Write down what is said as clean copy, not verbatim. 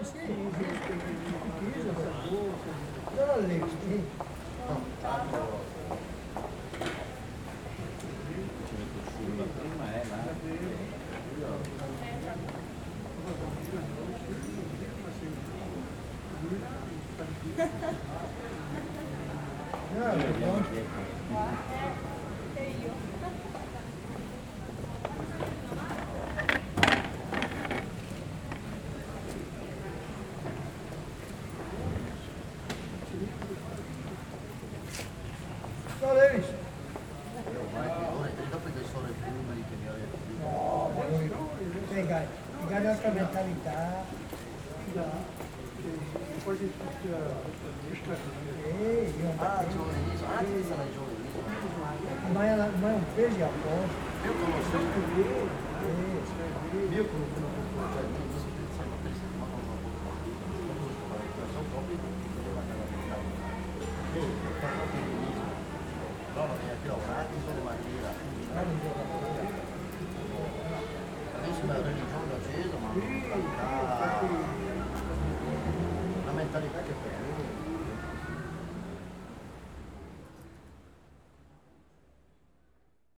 sì, chiesa, non lì, sì. Prima è là. E io. Non l'hai visto? Dopo che sono i numeri che mi avete detto. No, ma lui, che ha un'altra mentalità. Quasi tutti Io, Ah, giovedì, anche sarà giovedì. ma è un peso a posto. Io conosco io conosco una cioè io sto pensando per settimana non ho sono proprio no, non è più lavorati, sono rimasti là. Adesso è una religione accesa, ma una mentalità che per